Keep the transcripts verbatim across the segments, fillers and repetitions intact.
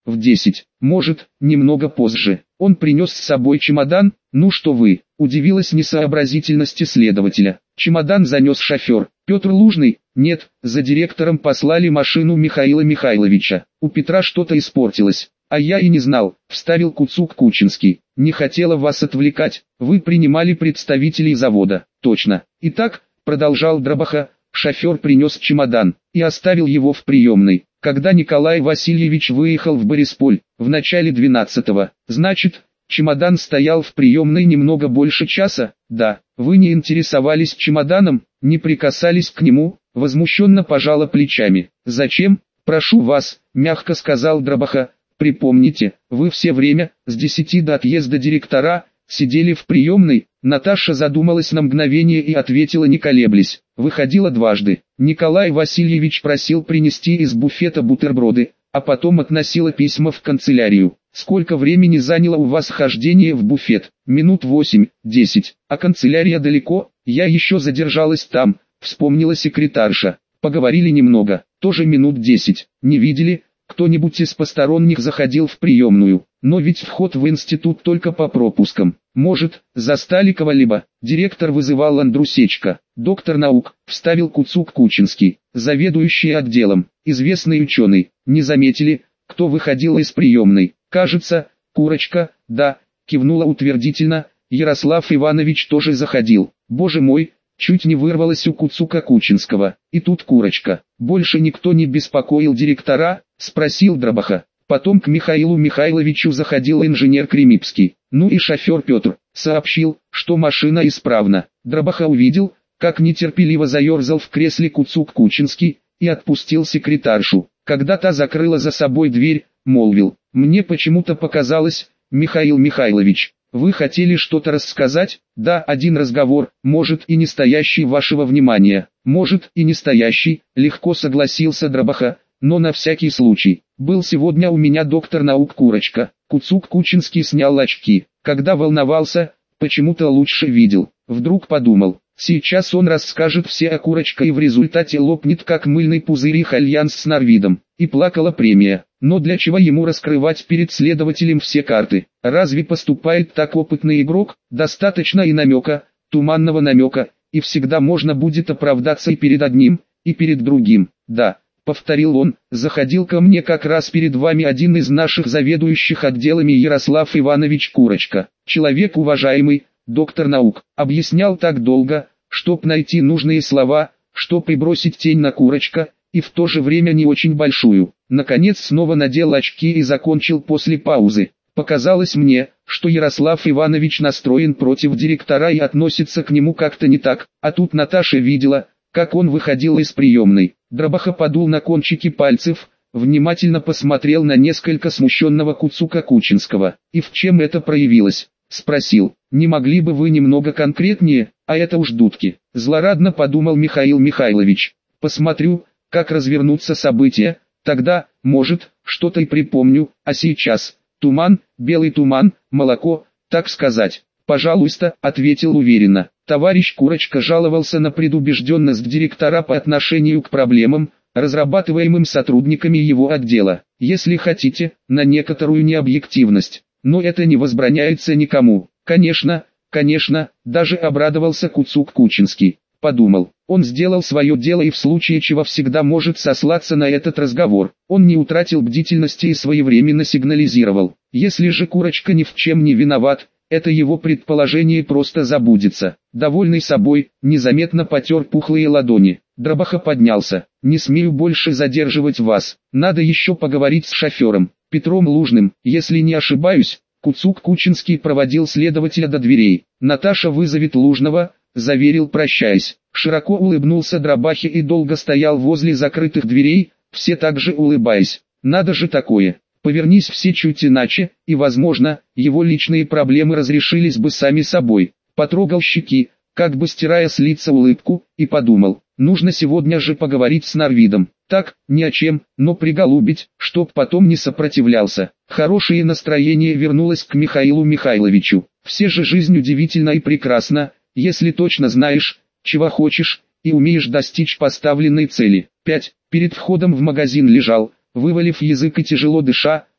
в десять, может, немного позже. Он принес с собой чемодан. Ну что вы, удивилась несообразительности следователя. Чемодан занес шофер. Петр Лужный? Нет, за директором послали машину Михаила Михайловича. У Петра что-то испортилось. А я и не знал, вставил Куцук Кучинский. Не хотела вас отвлекать, вы принимали представителей завода. Точно. Итак, продолжал Дробаха, шофер принес чемодан и оставил его в приемной. Когда Николай Васильевич выехал в Борисполь, в начале двенадцатого, значит, чемодан стоял в приемной немного больше часа. Да, вы не интересовались чемоданом, не прикасались к нему, возмущенно пожала плечами. Зачем? Прошу вас, мягко сказал Дробаха. Припомните, вы все время, с десяти до отъезда директора, сидели в приемной. Наташа задумалась на мгновение и ответила, не колеблясь. Выходила дважды. Николай Васильевич просил принести из буфета бутерброды, а потом относила письма в канцелярию. Сколько времени заняло у вас хождение в буфет? Минут восемь, десять. А канцелярия далеко? Я еще задержалась там, вспомнила секретарша. Поговорили немного, тоже минут десять. Не видели? Кто-нибудь из посторонних заходил в приемную, но ведь вход в институт только по пропускам. Может, застали кого-либо? Директор вызывал Андрусечка. Доктор наук, вставил Куцук Кучинский. Заведующий отделом, известный ученый. Не заметили, кто выходил из приемной? Кажется, Курочка, да, кивнула утвердительно. Ярослав Иванович тоже заходил. Боже мой! Чуть не вырвалось у Куцука Кучинского. И тут Курочка. Больше никто не беспокоил директора? Спросил Дробаха. Потом к Михаилу Михайловичу заходил инженер Кремипский. Ну и шофер Петр. Сообщил, что машина исправна. Дробаха увидел, как нетерпеливо заерзал в кресле Куцук Кучинский, и отпустил секретаршу. Когда та закрыла за собой дверь, молвил. Мне почему-то показалось, Михаил Михайлович, вы хотели что-то рассказать? Да, один разговор, может и не стоящий вашего внимания. Может и не стоящий, легко согласился Дробаха, но на всякий случай. Был сегодня у меня доктор наук Курочка. Куцук Кучинский снял очки. Когда волновался, почему-то лучше видел. Вдруг подумал, сейчас он расскажет все о Курочке и в результате лопнет как мыльный пузырь их альянс с Норвидом. И плакала премия. Но для чего ему раскрывать перед следователем все карты? Разве поступает так опытный игрок? Достаточно и намека, туманного намека, и всегда можно будет оправдаться и перед одним, и перед другим. Да, повторил он, заходил ко мне как раз перед вами один из наших заведующих отделами Ярослав Иванович Курочка. Человек уважаемый, доктор наук, объяснял так долго, чтоб найти нужные слова, чтоб и бросить тень на Курочка, и в то же время не очень большую. Наконец снова надел очки и закончил после паузы. Показалось мне, что Ярослав Иванович настроен против директора и относится к нему как-то не так, а тут Наташа видела, как он выходил из приемной. Дробаха подул на кончики пальцев, внимательно посмотрел на несколько смущенного Куцука Кучинского. И в чем это проявилось? Спросил. Не могли бы вы немного конкретнее, а это уж дудки. Злорадно подумал Михаил Михайлович. Посмотрю, как развернутся события, тогда, может, что-то и припомню, а сейчас, туман, белый туман, молоко, так сказать. Пожалуйста, ответил уверенно. Товарищ Курочка жаловался на предубежденность директора по отношению к проблемам, разрабатываемым сотрудниками его отдела. Если хотите, на некоторую необъективность. Но это не возбраняется никому. Конечно, конечно, даже обрадовался Куцук Кучинский. Подумал, он сделал свое дело и в случае чего всегда может сослаться на этот разговор. Он не утратил бдительности и своевременно сигнализировал. Если же Курочка ни в чем не виноват, это его предположение просто забудется. Довольный собой, незаметно потер пухлые ладони. Дробаха поднялся. Не смею больше задерживать вас. Надо еще поговорить с шофером, Петром Лужным. Если не ошибаюсь, Куцук Кучинский проводил следователя до дверей. Наташа вызовет Лужного, заверил, прощаясь. Широко улыбнулся Дробахе и долго стоял возле закрытых дверей, все так же улыбаясь. Надо же такое. Повернись все чуть иначе, и возможно, его личные проблемы разрешились бы сами собой. Потрогал щеки, как бы стирая с лица улыбку, и подумал, нужно сегодня же поговорить с Норвидом. Так, ни о чем, но приголубить, чтоб потом не сопротивлялся. Хорошее настроение вернулось к Михаилу Михайловичу. Все же жизнь удивительна и прекрасна, если точно знаешь, чего хочешь, и умеешь достичь поставленной цели. пять. Перед входом в магазин лежал, вывалив язык и тяжело дыша,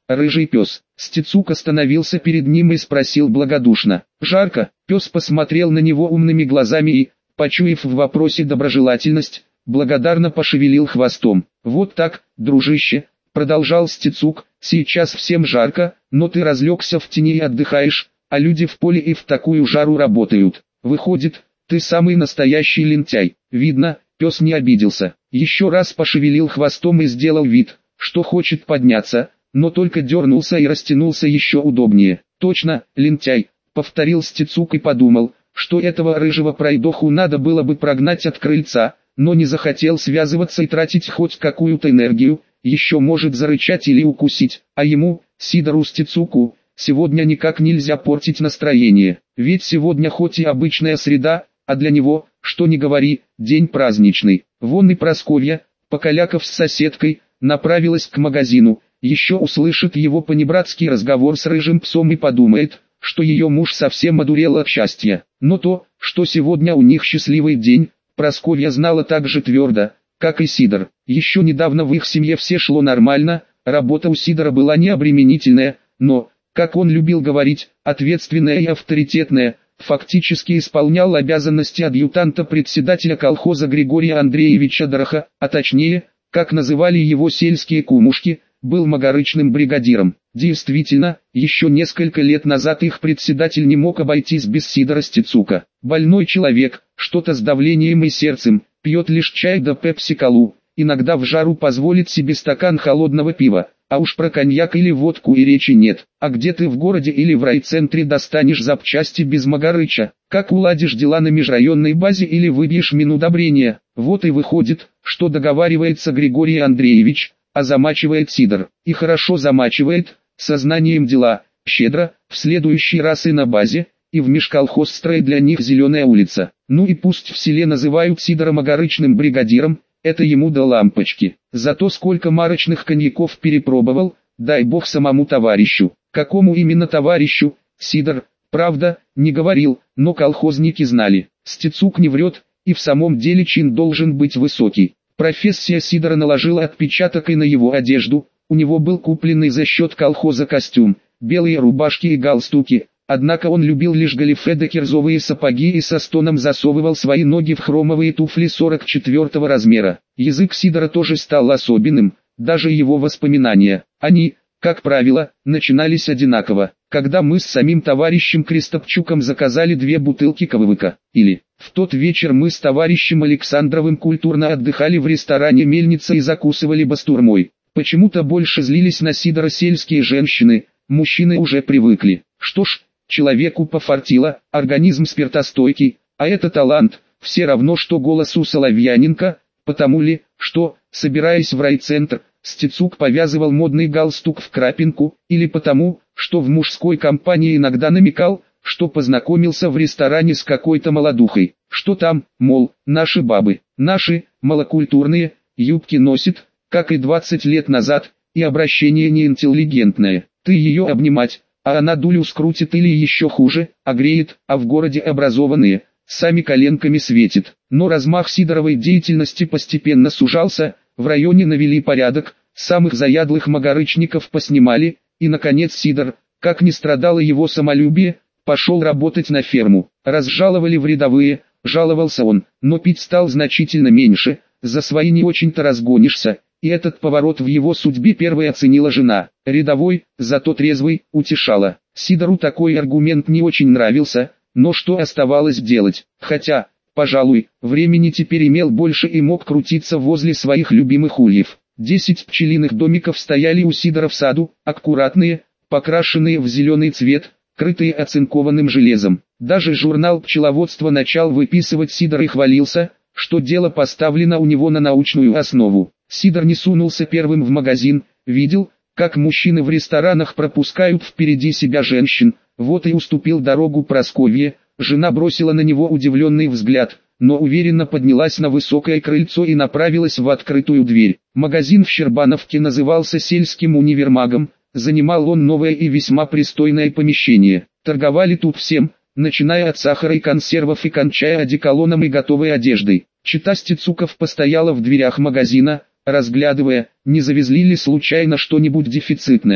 рыжий пес. Стецук остановился перед ним и спросил благодушно: «Жарко?» Пес посмотрел на него умными глазами и, почуяв в вопросе доброжелательность, благодарно пошевелил хвостом. «Вот так, дружище», — продолжал Стецук, — «сейчас всем жарко, но ты разлегся в тени и отдыхаешь, а люди в поле и в такую жару работают. Выходит, ты самый настоящий лентяй». Видно, пес не обиделся. Еще раз пошевелил хвостом и сделал вид, что хочет подняться, но только дернулся и растянулся еще удобнее. «Точно, лентяй», — повторил Стецук и подумал, что этого рыжего пройдоху надо было бы прогнать от крыльца, но не захотел связываться и тратить хоть какую-то энергию, еще может зарычать или укусить, а ему, Сидору Стецуку, сегодня никак нельзя портить настроение, ведь сегодня хоть и обычная среда, а для него, что ни говори, день праздничный. Вон и Прасковья, покалякав с соседкой, направилась к магазину, еще услышит его понебратский разговор с рыжим псом и подумает, что ее муж совсем одурел от счастья. Но то, что сегодня у них счастливый день, Прасковья знала так же твердо, как и Сидор. Еще недавно в их семье все шло нормально, работа у Сидора была необременительная, но, как он любил говорить, ответственная и авторитетная, фактически исполнял обязанности адъютанта председателя колхоза Григория Андреевича Дороха, а точнее, как называли его сельские кумушки, был магарычным бригадиром. Действительно, еще несколько лет назад их председатель не мог обойтись без Сидора Стецука. Больной человек, что-то с давлением и сердцем, пьет лишь чай да пепси-колу, иногда в жару позволит себе стакан холодного пива, а уж про коньяк или водку и речи нет. А где ты в городе или в райцентре достанешь запчасти без Магарыча? Как уладишь дела на межрайонной базе или выбьешь минудобрения? Вот и выходит, что договаривается Григорий Андреевич, а замачивает Сидор. И хорошо замачивает, сознанием дела, щедро, в следующий раз и на базе, и в межколхозстрое для них зеленая улица. Ну и пусть в селе называют Сидора магарычным бригадиром, это ему до лампочки. Зато сколько марочных коньяков перепробовал, дай бог самому товарищу. Какому именно товарищу, Сидор, правда, не говорил, но колхозники знали. Стецук не врет, и в самом деле чин должен быть высокий. Профессия Сидора наложила отпечаток и на его одежду, у него был купленный за счет колхоза костюм, белые рубашки и галстуки, однако он любил лишь галифе да кирзовые сапоги и со стоном засовывал свои ноги в хромовые туфли сорок четвёртого размера. Язык Сидора тоже стал особенным, даже его воспоминания, они, как правило, начинались одинаково. Когда мы с самим товарищем Крестопчуком заказали две бутылки КВВК, или в тот вечер мы с товарищем Александровым культурно отдыхали в ресторане «Мельница» и закусывали бастурмой. Почему-то больше злились на Сидора сельские женщины, мужчины уже привыкли. Что ж, человеку пофартило, организм спиртостойкий, а это талант, все равно что голос у Соловьяненко, потому ли, что, собираясь в райцентр, Стецук повязывал модный галстук в крапинку, или потому, что в мужской компании иногда намекал, что познакомился в ресторане с какой-то молодухой. Что там, мол, наши бабы, наши, малокультурные, юбки носит, как и двадцать лет назад, и обращение неинтеллигентное. Ты ее обнимать, а она дулю скрутит или еще хуже, огреет, а в городе образованные, сами коленками светит. Но размах Сидоровой деятельности постепенно сужался, в районе навели порядок, самых заядлых магарычников поснимали, и наконец Сидор, как ни страдало его самолюбие, пошел работать на ферму. Разжаловали в рядовые, жаловался он, но пить стал значительно меньше, за свои не очень-то разгонишься, и этот поворот в его судьбе первой оценила жена. Рядовой, зато трезвый, утешала. Сидору такой аргумент не очень нравился, но что оставалось делать, хотя, пожалуй, времени теперь имел больше и мог крутиться возле своих любимых ульев. Десять пчелиных домиков стояли у Сидора в саду, аккуратные, покрашенные в зеленый цвет, крытые оцинкованным железом. Даже журнал пчеловодства начал выписывать Сидор и хвалился, что дело поставлено у него на научную основу. Сидор не сунулся первым в магазин, видел, как мужчины в ресторанах пропускают впереди себя женщин, вот и уступил дорогу Прасковье. Жена бросила на него удивленный взгляд, но уверенно поднялась на высокое крыльцо и направилась в открытую дверь. Магазин в Щербановке назывался сельским универмагом, занимал он новое и весьма пристойное помещение. Торговали тут всем, начиная от сахара и консервов и кончая одеколоном и готовой одеждой. Чита Стецуков постояла в дверях магазина, разглядывая, не завезли ли случайно что-нибудь дефицитное.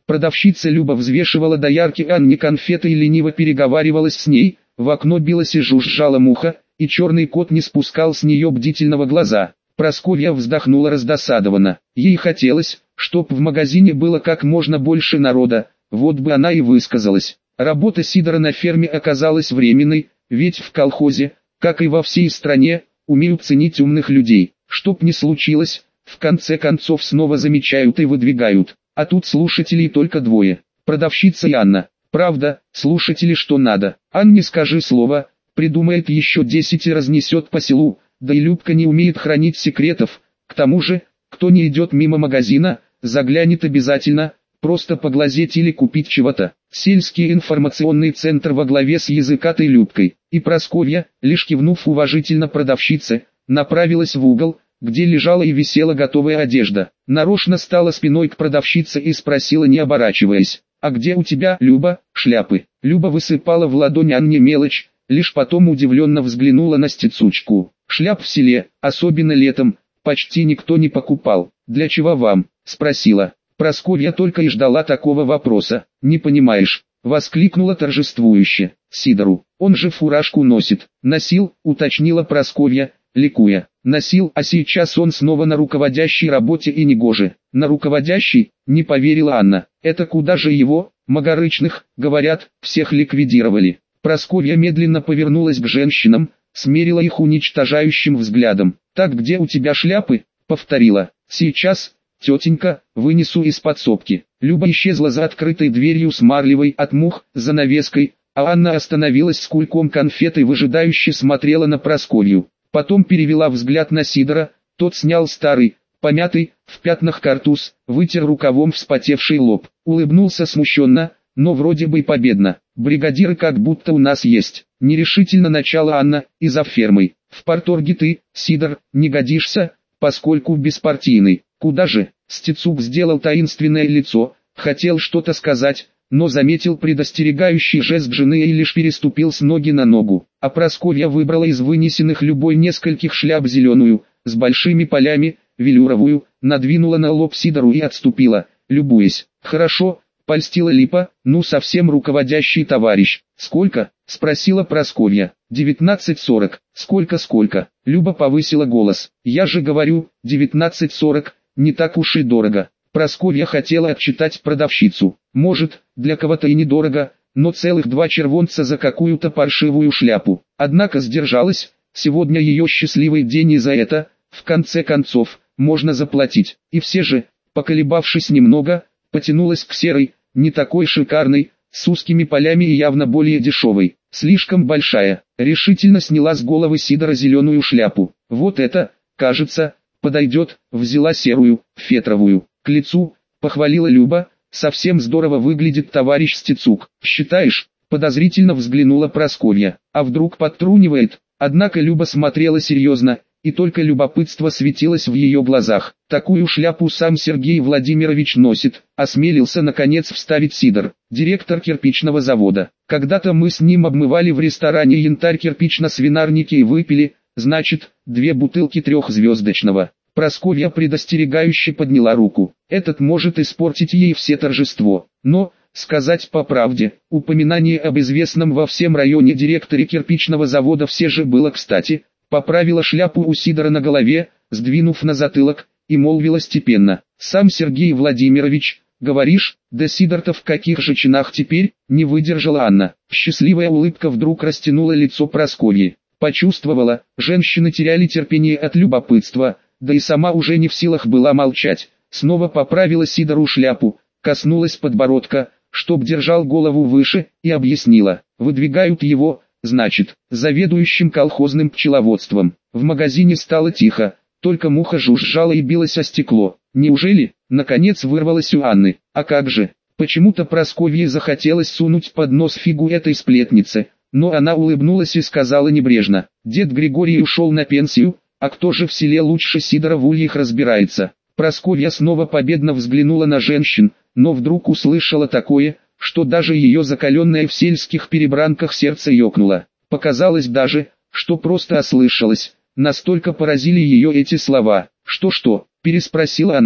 Продавщица Люба взвешивала доярке Анне конфеты и лениво переговаривалась с ней, в окно билась и жужжала муха, и черный кот не спускал с нее бдительного глаза. Прасковья вздохнула раздосадованно. Ей хотелось, чтоб в магазине было как можно больше народа, вот бы она и высказалась. Работа Сидора на ферме оказалась временной, ведь в колхозе, как и во всей стране, умеют ценить умных людей. Чтоб ни случилось, в конце концов снова замечают и выдвигают. А тут слушателей только двое. Продавщица и Анна. Правда, слушатели что надо. Анне скажи слово, придумает еще десять и разнесет по селу. Да и Любка не умеет хранить секретов. К тому же, кто не идет мимо магазина, заглянет обязательно, просто поглазеть или купить чего-то. Сельский информационный центр во главе с языкатой Любкой. И Прасковья, лишь кивнув уважительно продавщице, направилась в угол, где лежала и висела готовая одежда. Нарочно стала спиной к продавщице и спросила, не оборачиваясь: «А где у тебя, Люба, шляпы?» Люба высыпала в ладонь Анне мелочь, лишь потом удивленно взглянула на Стецучку. «Шляп в селе, особенно летом, почти никто не покупал. Для чего вам?» — спросила. Прасковья только и ждала такого вопроса. «Не понимаешь?» — воскликнула торжествующе. «Сидору, он же фуражку носит». «Носил», — уточнила Прасковья, ликуя. «Носил, а сейчас он снова на руководящей работе и негоже». «На руководящей?» — не поверила Анна. «Это куда же его? Магарычных, говорят, всех ликвидировали». Прасковья медленно повернулась к женщинам, смерила их уничтожающим взглядом. «Так где у тебя шляпы?» — повторила. «Сейчас, тетенька, вынесу из подсобки». Люба исчезла за открытой дверью с марлевой от мух занавеской, а Анна остановилась с кульком конфет и выжидающе смотрела на Прасковью. Потом перевела взгляд на Сидора, тот снял старый, помятый, в пятнах картуз, вытер рукавом вспотевший лоб, улыбнулся смущенно, но вроде бы победно. «Бригадиры как будто у нас есть», — нерешительно начала Анна, — «и за фермой. В парторге ты, Сидор, не годишься, поскольку беспартийный». «Куда же?» — Стецук сделал таинственное лицо, хотел что-то сказать, но заметил предостерегающий жест жены и лишь переступил с ноги на ногу. А Прасковья выбрала из вынесенных любой нескольких шляп зеленую, с большими полями, велюровую, надвинула на лоб Сидору и отступила, любуясь. «Хорошо», — польстила Липа, — «ну совсем руководящий товарищ». «Сколько?» — спросила Прасковья. «девятнадцать сорок». «Сколько-сколько?» — Люба повысила голос. «Я же говорю, девятнадцать сорок, не так уж и дорого». Прасковья хотела отчитать продавщицу. Может, для кого-то и недорого, но целых два червонца за какую-то паршивую шляпу. Однако сдержалась, сегодня ее счастливый день, и за это, в конце концов, можно заплатить. И все же, поколебавшись немного, потянулась к серой, не такой шикарной, с узкими полями и явно более дешевой. Слишком большая. Решительно сняла с головы Сидора зеленую шляпу. «Вот это, кажется, подойдет», взяла серую, фетровую. «К лицу», — похвалила Люба, — «совсем здорово выглядит товарищ Стецук». «Считаешь?» — подозрительно взглянула Прасковья. «А вдруг подтрунивает?» Однако Люба смотрела серьезно, и только любопытство светилось в ее глазах. «Такую шляпу сам Сергей Владимирович носит», — осмелился наконец вставить Сидор, директор кирпичного завода. «Когда-то мы с ним обмывали в ресторане янтарь кирпично-свинарники и выпили, значит, две бутылки трехзвездочного». Прасковья предостерегающе подняла руку. Этот может испортить ей все торжество. Но, сказать по правде, упоминание об известном во всем районе директоре кирпичного завода все же было кстати. Поправила шляпу у Сидора на голове, сдвинув на затылок, и молвила степенно: «Сам Сергей Владимирович, говоришь?» «Да Сидор-то в каких же чинах теперь?» — не выдержала Анна. Счастливая улыбка вдруг растянула лицо Прасковьи. Почувствовала, женщины теряли терпение от любопытства, да и сама уже не в силах была молчать. Снова поправила Сидору шляпу, коснулась подбородка, чтоб держал голову выше, и объяснила: «Выдвигают его, значит, заведующим колхозным пчеловодством». В магазине стало тихо, только муха жужжала и билась о стекло. «Неужели?» — наконец вырвалась у Анны. «А как же?» Почему-то Прасковье захотелось сунуть под нос фигу этой сплетнице, но она улыбнулась и сказала небрежно: «Дед Григорий ушел на пенсию, а кто же в селе лучше Сидора в ульях разбирается?» Прасковья снова победно взглянула на женщин, но вдруг услышала такое, что даже ее закаленное в сельских перебранках сердце ёкнуло. Показалось даже, что просто ослышалось, настолько поразили ее эти слова. «Что-что?» — переспросила она.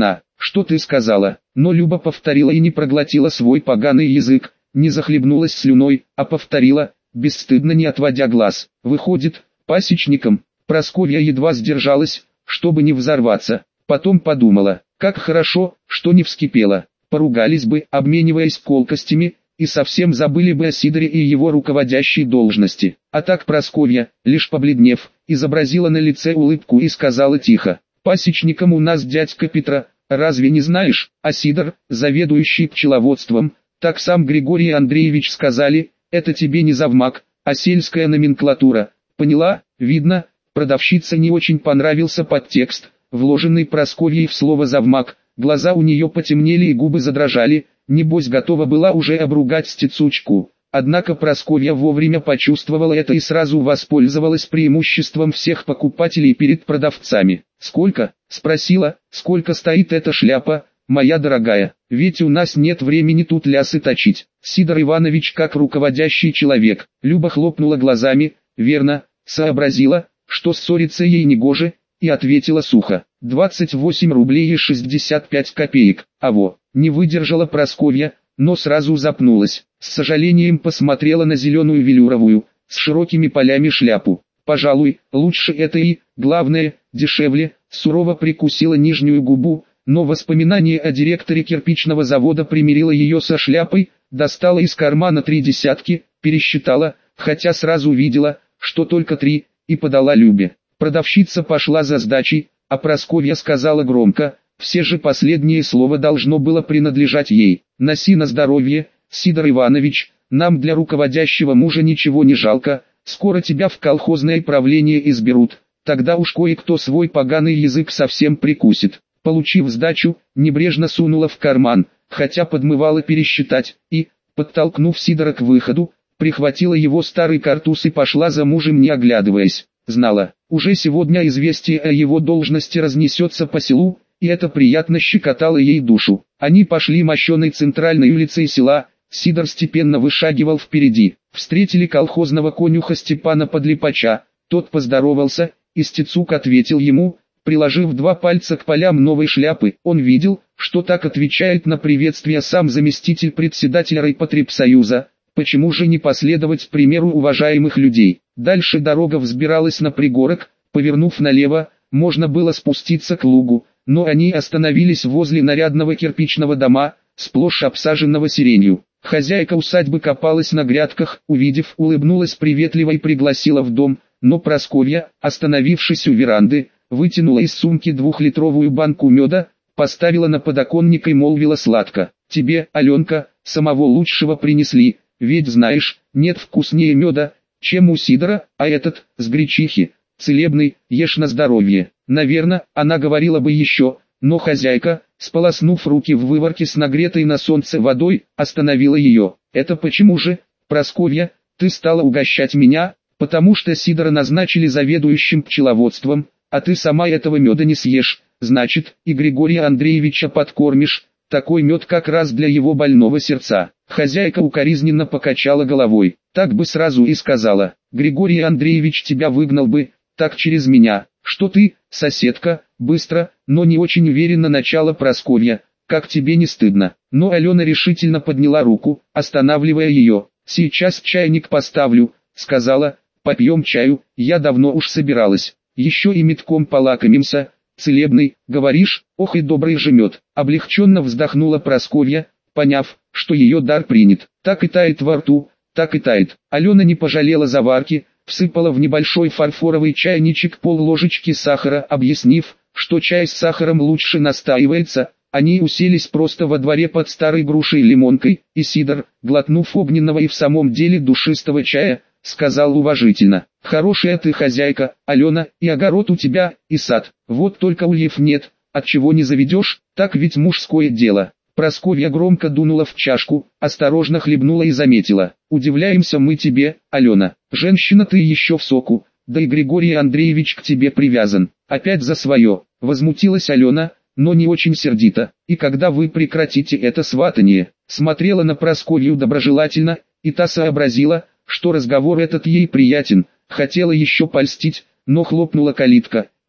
что ты сказала?» Но Люба повторила и не проглотила свой поганый язык, не захлебнулась слюной, а повторила, бесстыдно не отводя глаз. «Выходит, пасечником?» Прасковья едва сдержалась, чтобы не взорваться. Потом подумала, как хорошо, что не вскипела. Поругались бы, обмениваясь колкостями, и совсем забыли бы о Сидоре и его руководящей должности. А так Прасковья, лишь побледнев, изобразила на лице улыбку и сказала тихо: «Пасечником у нас дядька Петра, разве не знаешь, а Сидор, заведующий пчеловодством, так сам Григорий Андреевич сказали, это тебе не завмак, а сельская номенклатура, поняла?» Видно, продавщице не очень понравился подтекст, вложенный Прасковьей в слово «завмак», глаза у нее потемнели и губы задрожали, небось готова была уже обругать стецучку. Однако Прасковья вовремя почувствовала это и сразу воспользовалась преимуществом всех покупателей перед продавцами. «Сколько?» – спросила, – «сколько стоит эта шляпа, моя дорогая? Ведь у нас нет времени тут лясы точить». Сидор Иванович, как руководящий человек, Люба хлопнула глазами, верно, сообразила, что ссориться ей негоже, и ответила сухо: «двадцать восемь рублей и шестьдесят пять копеек». А во, не выдержала Прасковья, но сразу запнулась. С сожалением посмотрела на зеленую велюровую, с широкими полями шляпу. «Пожалуй, лучше это и, главное, дешевле», сурово прикусила нижнюю губу, но воспоминание о директоре кирпичного завода примирило ее со шляпой, достала из кармана три десятки, пересчитала, хотя сразу видела, что только три, и подала Любе. Продавщица пошла за сдачей, а Прасковья сказала громко, все же последнее слово должно было принадлежать ей: «Носи на здоровье, Сидор Иванович, нам для руководящего мужа ничего не жалко, скоро тебя в колхозное правление изберут, тогда уж кое-кто свой поганый язык совсем прикусит». Получив сдачу, небрежно сунула в карман, хотя подмывала пересчитать, и, подтолкнув Сидора к выходу, прихватила его старый картуз и пошла за мужем, не оглядываясь. Знала, уже сегодня известие о его должности разнесется по селу, и это приятно щекотало ей душу. Они пошли мощеной центральной улицей села, Сидор степенно вышагивал впереди. Встретили колхозного конюха Степана Подлипача, тот поздоровался, и Стецук ответил ему, приложив два пальца к полям новой шляпы. Он видел, что так отвечает на приветствие сам заместитель председателя райпотребсоюза. Почему же не последовать примеру уважаемых людей? Дальше дорога взбиралась на пригорок, повернув налево, можно было спуститься к лугу, но они остановились возле нарядного кирпичного дома, сплошь обсаженного сиренью. Хозяйка усадьбы копалась на грядках, увидев, улыбнулась приветливо и пригласила в дом, но Прасковья, остановившись у веранды, вытянула из сумки двухлитровую банку меда, поставила на подоконник и молвила сладко: «Тебе, Аленка, самого лучшего принесли. Ведь знаешь, нет вкуснее меда, чем у Сидора, а этот, с гречихи, целебный, ешь на здоровье». Наверно, она говорила бы еще, но хозяйка, сполоснув руки в выворке с нагретой на солнце водой, остановила ее. «Это почему же, Прасковья, ты стала угощать меня?» «Потому что Сидора назначили заведующим пчеловодством, а ты сама этого меда не съешь, значит, и Григория Андреевича подкормишь, такой мед как раз для его больного сердца». Хозяйка укоризненно покачала головой. «Так бы сразу и сказала, Григорий Андреевич тебя выгнал бы, так через меня. Что ты, соседка?» Быстро, но не очень уверенно начала Прасковья. «Как тебе не стыдно?» Но Алена решительно подняла руку, останавливая ее. «Сейчас чайник поставлю», сказала, «попьем чаю, я давно уж собиралась. Еще и метком полакомимся. Целебный, говоришь? Ох и добрый же мед». Облегченно вздохнула Прасковья, поняв, что ее дар принят. Так и тает во рту, так и тает. Алена не пожалела заварки, всыпала в небольшой фарфоровый чайничек пол-ложечки сахара, объяснив, что чай с сахаром лучше настаивается. Они уселись просто во дворе под старой грушей-лимонкой, и Сидор, глотнув огненного и в самом деле душистого чая, сказал уважительно: «Хорошая ты хозяйка, Алена, и огород у тебя, и сад. Вот только ульев нет, отчего не заведешь, так ведь мужское дело». Прасковья громко дунула в чашку, осторожно хлебнула и заметила: «Удивляемся мы тебе, Алена, женщина ты еще в соку, да и Григорий Андреевич к тебе привязан». «Опять за свое», — возмутилась Алена, но не очень сердито. «И когда вы прекратите это сватание?» Смотрела на Прасковью доброжелательно, и та сообразила, что разговор этот ей приятен, хотела еще польстить, но хлопнула калитка,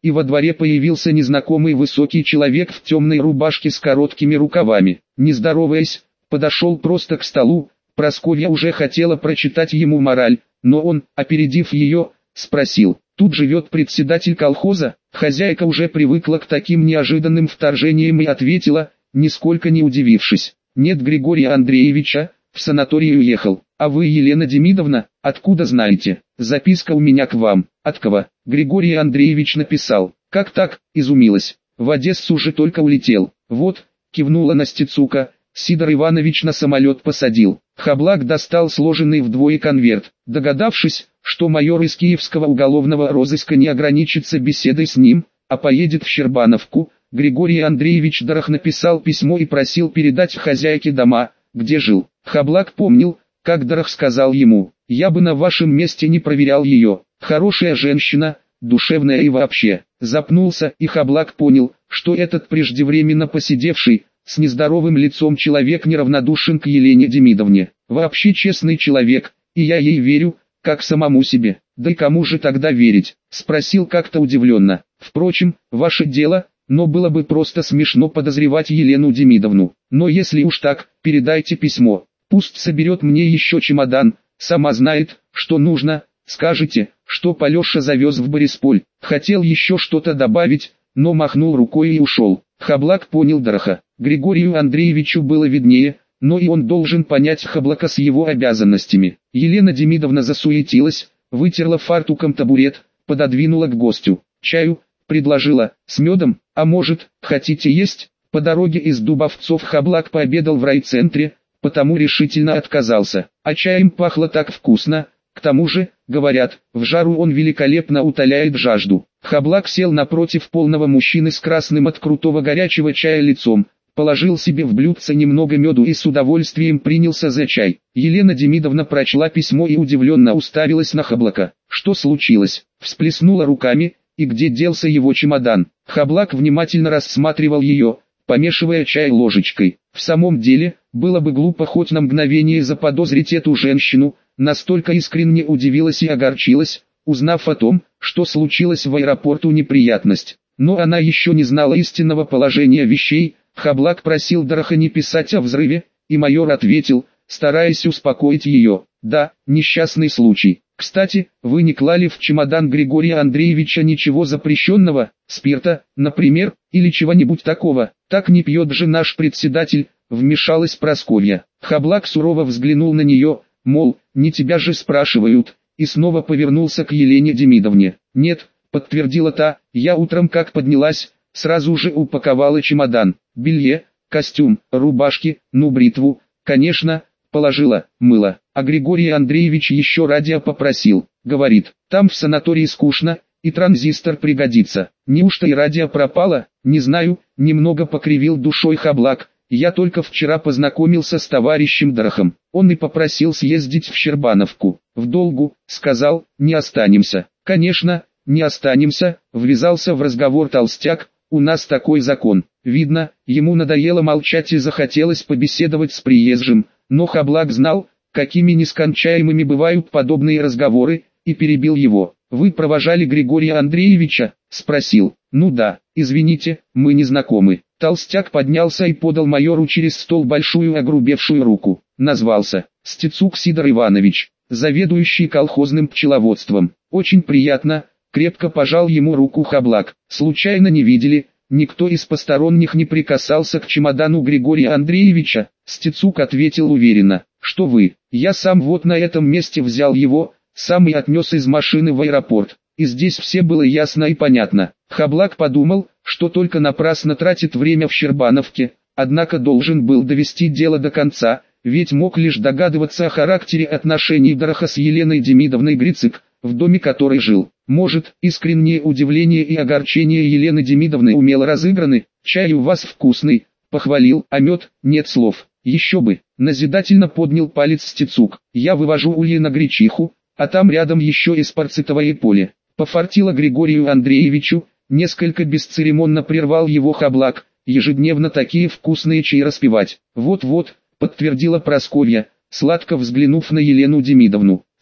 и во дворе появился незнакомый высокий человек в темной рубашке с короткими рукавами. Не здороваясь, подошел просто к столу. Прасковья уже хотела прочитать ему мораль, но он, опередив ее, спросил: «Тут живет председатель колхоза?» Хозяйка уже привыкла к таким неожиданным вторжениям и ответила, нисколько не удивившись: «Нет Григория Андреевича, в санаторий уехал. А вы, Елена Демидовна, откуда знаете? Записка у меня к вам». «От кого?» Григорий Андреевич написал. «Как так?» — изумилась. «В Одессу же только улетел». «Вот», — кивнула на Стецука, — «Сидор Иванович на самолет посадил». Хаблак достал сложенный вдвое конверт. Догадавшись, что майор из Киевского уголовного розыска не ограничится беседой с ним, а поедет в Щербановку, Григорий Андреевич Дорох написал письмо и просил передать хозяйке дома, где жил. Хаблак помнил, как Дорох сказал ему: «Я бы на вашем месте не проверял ее. Хорошая женщина, душевная и вообще». Запнулся, и Хаблак понял, что этот преждевременно посидевший, с нездоровым лицом человек неравнодушен к Елене Демидовне. «Вообще честный человек, и я ей верю, как самому себе». «Да и кому же тогда верить?» — спросил как-то удивленно. «Впрочем, ваше дело, но было бы просто смешно подозревать Елену Демидовну. Но если уж так, передайте письмо. Пусть соберет мне еще чемодан, сама знает, что нужно. Скажите, что Полеша завез в Борисполь». Хотел еще что-то добавить, но махнул рукой и ушел. Хаблак понял Дороха. Григорию Андреевичу было виднее, но и он должен понять Хаблака с его обязанностями. Елена Демидовна засуетилась, вытерла фартуком табурет, пододвинула к гостю. «Чаю?» — предложила. «С медом? А может, хотите есть?» По дороге из Дубовцов Хаблак пообедал в райцентре, потому решительно отказался. А чаем пахло так вкусно. К тому же, говорят, в жару он великолепно утоляет жажду. Хаблак сел напротив полного мужчины с красным от крутого горячего чая лицом, положил себе в блюдце немного меду и с удовольствием принялся за чай. Елена Демидовна прочла письмо и удивленно уставилась на Хаблака. «Что случилось?» — всплеснула руками. «И где делся его чемодан?» Хаблак внимательно рассматривал ее, помешивая чай ложечкой. В самом деле, было бы глупо хоть на мгновение заподозрить эту женщину. Настолько искренне удивилась и огорчилась, узнав о том, что случилось в аэропорту неприятность. Но она еще не знала истинного положения вещей. Хаблак просил Дороха не писать о взрыве, и майор ответил, стараясь успокоить ее: «Да, несчастный случай. Кстати, вы не клали в чемодан Григория Андреевича ничего запрещенного, спирта, например, или чего-нибудь такого? Так не пьет же наш председатель», — вмешалась Прасковья. Хаблак сурово взглянул на нее, мол, не тебя же спрашивают, и снова повернулся к Елене Демидовне. «Нет», — подтвердила та, — «я утром как поднялась, сразу же упаковала чемодан, белье, костюм, рубашки, ну бритву, конечно, положила, мыло». А Григорий Андреевич еще радио попросил, говорит, там в санатории скучно, и транзистор пригодится. Неужто и радио пропало? Не знаю, немного покривил душой Хаблак. Я только вчера познакомился с товарищем Дорохом. Он и попросил съездить в Щербановку. В долгу, сказал, не останемся. Конечно, не останемся, ввязался в разговор толстяк, у нас такой закон. Видно, ему надоело молчать и захотелось побеседовать с приезжим, но Хаблак знал, какими нескончаемыми бывают подобные разговоры, и перебил его. «Вы провожали Григория Андреевича?» — спросил. «Ну да, извините, мы не знакомы». Толстяк поднялся и подал майору через стол большую огрубевшую руку. Назвался Стецук Сидор Иванович, заведующий колхозным пчеловодством. «Очень приятно», — крепко пожал ему руку Хаблак. «Случайно не видели?» Никто из посторонних не прикасался к чемодану Григория Андреевича. Стецук ответил уверенно, что вы, я сам вот на этом месте взял его, сам и отнес из машины в аэропорт. И здесь все было ясно и понятно. Хаблак подумал, что только напрасно тратит время в Щербановке, однако должен был довести дело до конца, ведь мог лишь догадываться о характере отношений Дороха с Еленой Демидовной Грицык, в доме которой жил. Может, искреннее удивление и огорчение Елены Демидовны умело разыграны. «Чай у вас вкусный», — похвалил, а мед, нет слов. «Еще бы», — назидательно поднял палец Стецук. «Я вывожу ульи на гречиху, а там рядом еще и спарцитовое поле». Пофартило Григорию Андреевичу, несколько бесцеремонно прервал его Хаблак, ежедневно такие вкусные чаи распивать. «Вот-вот», — подтвердила Прасковья, сладко взглянув на Елену Демидовну.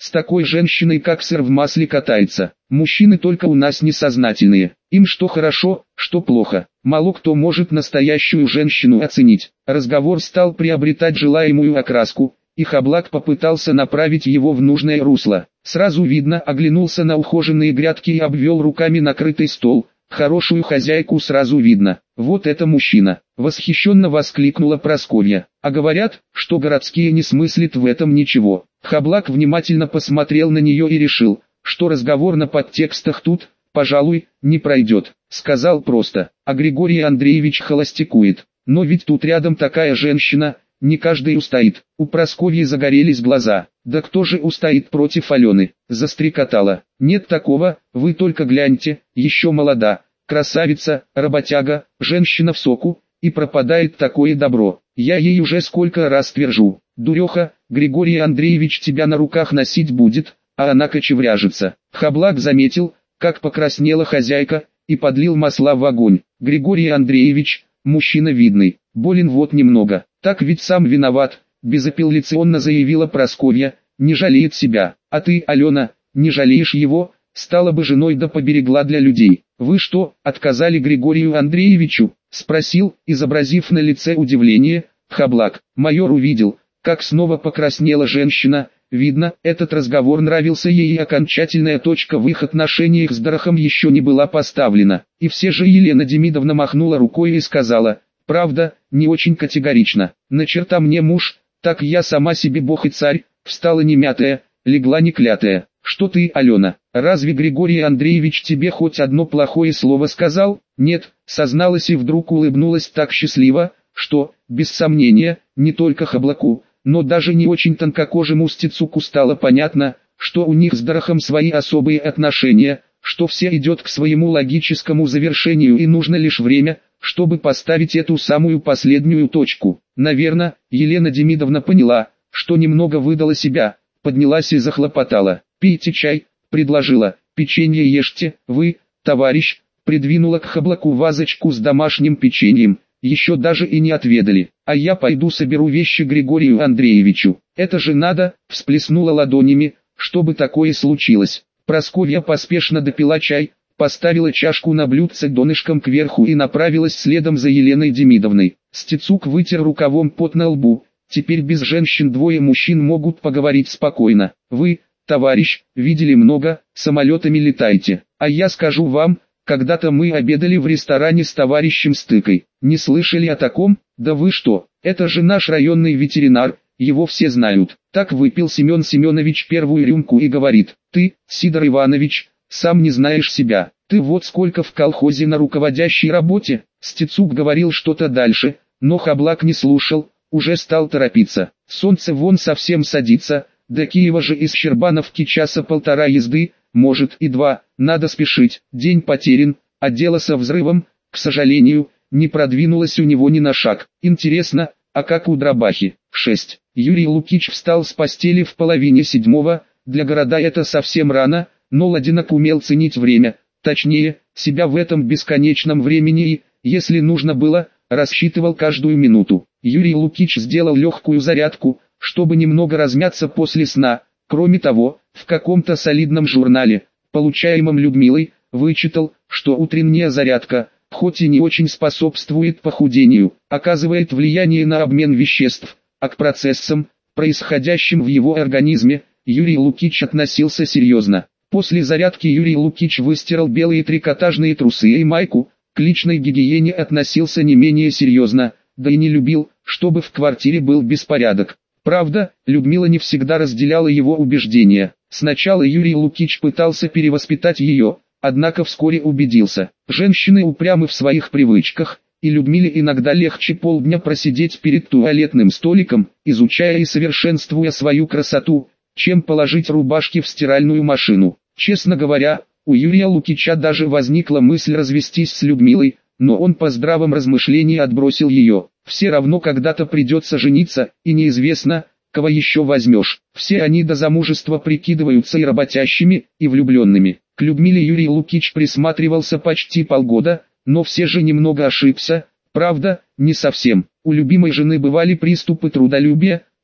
с такой женщиной как сыр в масле катается. Мужчины только у нас несознательные. Им что хорошо, что плохо. Мало кто может настоящую женщину оценить. Разговор стал приобретать желаемую окраску, и Хаблак попытался направить его в нужное русло. Сразу видно, оглянулся на ухоженные грядки и обвел руками накрытый стол. Хорошую хозяйку сразу видно. Вот это мужчина! Восхищенно воскликнула Прасковья. А говорят, что городские не смыслят в этом ничего. Хаблак внимательно посмотрел на нее и решил, что разговор на подтекстах тут, пожалуй, не пройдет. Сказал просто: а Григорий Андреевич холостякует. Но ведь тут рядом такая женщина, не каждый устоит. У Прасковьи загорелись глаза. Да кто же устоит против Алены? Застрекотала. Нет такого, вы только гляньте, еще молода, красавица, работяга, женщина в соку, и пропадает такое добро. Я ей уже сколько раз твержу: дуреха, Григорий Андреевич тебя на руках носить будет, а она кочевряжется. Хаблак заметил, как покраснела хозяйка, и подлил масла в огонь. Григорий Андреевич, мужчина видный, болен вот немного. Так ведь сам виноват, безапелляционно заявила Прасковья, не жалеет себя. А ты, Алена, не жалеешь его, стала бы женой да поберегла для людей. Вы что, отказали Григорию Андреевичу? Спросил, изобразив на лице удивление, Хаблак. Майор увидел, как снова покраснела женщина. Видно, этот разговор нравился ей, и окончательная точка в их отношениях с Дорохом еще не была поставлена. И все же Елена Демидовна махнула рукой и сказала: правда, не очень категорично. На черта мне муж, так я сама себе бог и царь. Встала немятая, легла неклятая. Что ты, Алена, разве Григорий Андреевич тебе хоть одно плохое слово сказал? Нет, созналась и вдруг улыбнулась так счастливо, что, без сомнения, не только Хаблаку, но даже не очень тонкокожему Стецуку стало понятно, что у них с Дорохом свои особые отношения, что все идет к своему логическому завершению и нужно лишь время, чтобы поставить эту самую последнюю точку. Наверное, Елена Демидовна поняла, что немного выдала себя, поднялась и захлопотала. «Пейте чай», — предложила, — «печенье ешьте, вы, товарищ», придвинула к Хаблаку вазочку с домашним печеньем. Еще даже и не отведали. А я пойду соберу вещи Григорию Андреевичу. Это же надо, всплеснула ладонями, чтобы такое случилось. Прасковья поспешно допила чай, поставила чашку на блюдце донышком кверху и направилась следом за Еленой Демидовной. Стецук вытер рукавом пот на лбу. Теперь без женщин двое мужчин могут поговорить спокойно. Вы, товарищ, видели много, самолетами летаете. А я скажу вам, когда-то мы обедали в ресторане с товарищем Стыкой. Не слышали о таком? Да вы что, это же наш районный ветеринар, его все знают. Так выпил Семен Семенович первую рюмку и говорит: ты, Сидор Иванович, сам не знаешь себя. Ты вот сколько в колхозе на руководящей работе. Стецук говорил что-то дальше, но Хаблак не слушал, уже стал торопиться. Солнце вон совсем садится, до Киева же из Щербановки часа полтора езды, может и два, надо спешить. День потерян, а дело со взрывом, к сожалению, не продвинулось у него ни на шаг. Интересно, а как у Дробахи? шесть. Юрий Лукич встал с постели в половине седьмого, для города это совсем рано, но Ладинок умел ценить время, точнее, себя в этом бесконечном времени и, если нужно было, рассчитывал каждую минуту. Юрий Лукич сделал легкую зарядку, чтобы немного размяться после сна. Кроме того, в каком-то солидном журнале, получаемом Людмилой, вычитал, что утренняя зарядка, хоть и не очень способствует похудению, оказывает влияние на обмен веществ, а к процессам, происходящим в его организме, Юрий Лукич относился серьезно. После зарядки Юрий Лукич выстирал белые трикотажные трусы и майку, к личной гигиене относился не менее серьезно, да и не любил, чтобы в квартире был беспорядок. Правда, Людмила не всегда разделяла его убеждения. Сначала Юрий Лукич пытался перевоспитать ее, однако вскоре убедился. Женщины упрямы в своих привычках, и Людмиле иногда легче полдня просидеть перед туалетным столиком, изучая и совершенствуя свою красоту, чем положить рубашки в стиральную машину. Честно говоря, у Юрия Лукича даже возникла мысль развестись с Людмилой, но он по здравом размышлении отбросил ее. Все равно когда-то придется жениться, и неизвестно, кого еще возьмешь. Все они до замужества прикидываются и работящими, и влюбленными. К Людмиле Юрий Лукич присматривался почти полгода, но все же немного ошибся. Правда, не совсем. У любимой жены бывали приступы трудолюбия,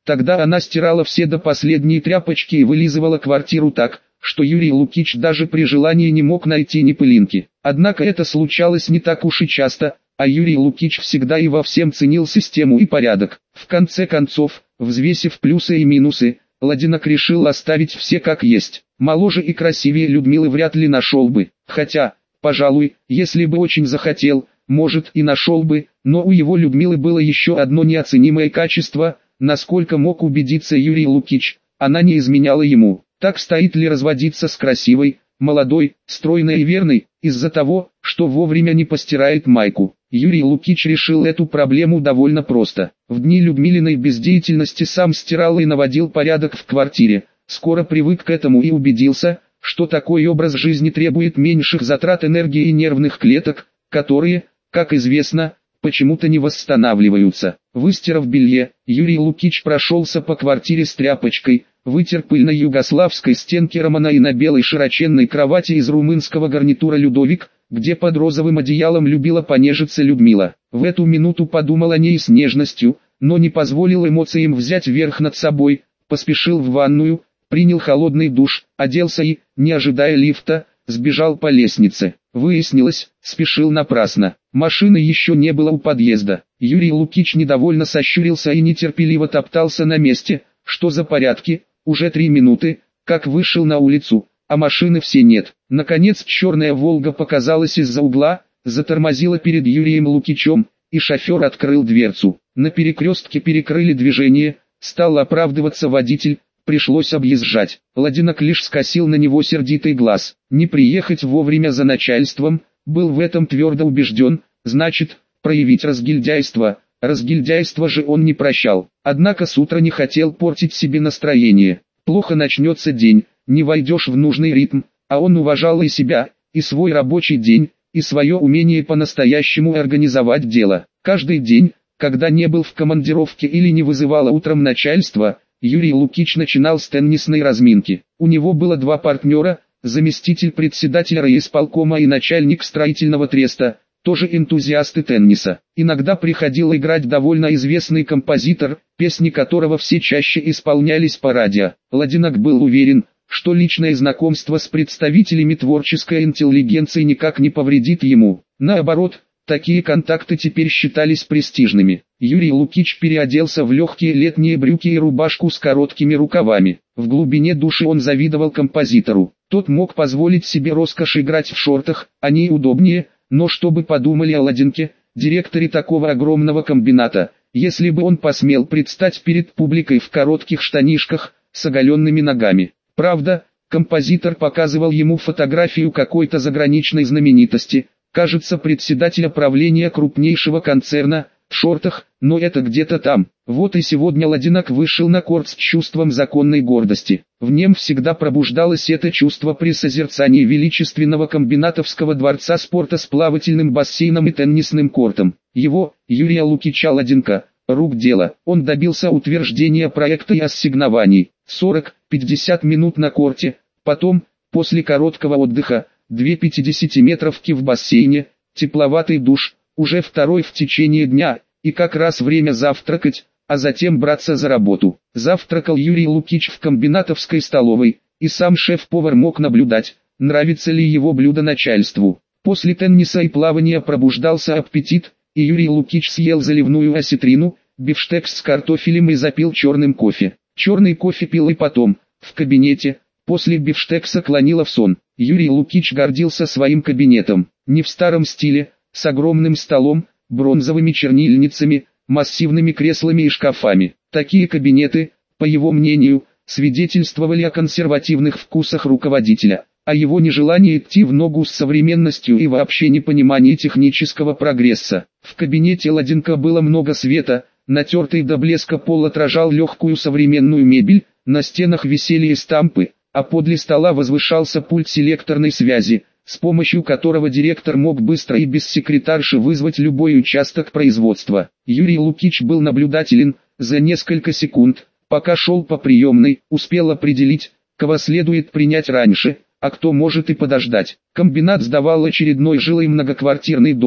Тогда она стирала все до последней тряпочки и вылизывала квартиру так, что Юрий Лукич даже при желании не мог найти ни пылинки. Однако это случалось не так уж и часто, а Юрий Лукич всегда и во всем ценил систему и порядок. В конце концов, взвесив плюсы и минусы, Ладинок решил оставить все как есть. Моложе и красивее Людмилы вряд ли нашел бы, хотя, пожалуй, если бы очень захотел, может и нашел бы, но у его Людмилы было еще одно неоценимое качество, насколько мог убедиться Юрий Лукич, она не изменяла ему. Так стоит ли разводиться с красивой, молодой, стройной и верной, из-за того, что вовремя не постирает майку? Юрий Лукич решил эту проблему довольно просто. В дни Людмилиной бездеятельности сам стирал и наводил порядок в квартире. Скоро привык к этому и убедился, что такой образ жизни требует меньших затрат энергии и нервных клеток, которые, как известно, почему-то не восстанавливаются. Выстирав белье, Юрий Лукич прошелся по квартире с тряпочкой, вытер пыль на югославской стенке романа и на белой широченной кровати из румынского гарнитура «Людовик», где под розовым одеялом любила понежиться Людмила. В эту минуту подумал о ней с нежностью, но не позволил эмоциям взять верх над собой, поспешил в ванную, принял холодный душ, оделся и, не ожидая лифта, сбежал по лестнице. Выяснилось, спешил напрасно. Машины еще не было у подъезда. Юрий Лукич недовольно сощурился и нетерпеливо топтался на месте. Что за порядки? Уже три минуты, как вышел на улицу, а машины все нет. Наконец черная «Волга» показалась из-за угла, затормозила перед Юрием Лукичем, и шофер открыл дверцу. На перекрестке перекрыли движение, стал оправдываться водитель, пришлось объезжать. Ладинок лишь скосил на него сердитый глаз. Не приехать вовремя за начальством, был в этом твердо убежден, значит, проявить разгильдяйство. Разгильдяйство же он не прощал. Однако с утра не хотел портить себе настроение. Плохо начнется день, не войдешь в нужный ритм, а он уважал и себя, и свой рабочий день, и свое умение по-настоящему организовать дело. Каждый день, когда не был в командировке или не вызывало утром начальство, Юрий Лукич начинал с теннисной разминки. У него было два партнера, заместитель председателя райисполкома и начальник строительного треста, тоже энтузиасты тенниса. Иногда приходил играть довольно известный композитор, песни которого все чаще исполнялись по радио. Ладинок был уверен, что личное знакомство с представителями творческой интеллигенции никак не повредит ему. Наоборот, такие контакты теперь считались престижными. Юрий Лукич переоделся в легкие летние брюки и рубашку с короткими рукавами. В глубине души он завидовал композитору. Тот мог позволить себе роскошь играть в шортах, они удобнее, но что бы подумали о Ладинке, директоре такого огромного комбината, если бы он посмел предстать перед публикой в коротких штанишках, с оголенными ногами. Правда, композитор показывал ему фотографию какой-то заграничной знаменитости, кажется, председателя правления крупнейшего концерна, в шортах, но это где-то там. Вот и сегодня Ладинок вышел на корт с чувством законной гордости. В нем всегда пробуждалось это чувство при созерцании величественного комбинатовского дворца спорта с плавательным бассейном и теннисным кортом. Его, Юрия Лукича Ладинка, рук дело. Он добился утверждения проекта и ассигнований. сорок-пятьдесят минут на корте, потом, после короткого отдыха, две пятидесятиметровки в бассейне, тепловатый душ, уже второй в течение дня, и как раз время завтракать, а затем браться за работу. Завтракал Юрий Лукич в комбинатовской столовой, и сам шеф-повар мог наблюдать, нравится ли его блюдо начальству. После тенниса и плавания пробуждался аппетит, и Юрий Лукич съел заливную осетрину, бифштекс с картофелем и запил черным кофе. Черный кофе пил и потом, в кабинете, после бифштекса клонило в сон. Юрий Лукич гордился своим кабинетом, не в старом стиле, с огромным столом, бронзовыми чернильницами, массивными креслами и шкафами. Такие кабинеты, по его мнению, свидетельствовали о консервативных вкусах руководителя, о его нежелании идти в ногу с современностью и вообще непонимании технического прогресса. В кабинете Ладинка было много света, натертый до блеска пол отражал легкую современную мебель, на стенах висели эстампы, а подле стола возвышался пульт селекторной связи, с помощью которого директор мог быстро и без секретарши вызвать любой участок производства. Юрий Лукич был наблюдателен, за несколько секунд, пока шел по приемной, успел определить, кого следует принять раньше, а кто может и подождать. Комбинат сдавал очередной жилой многоквартирный дом,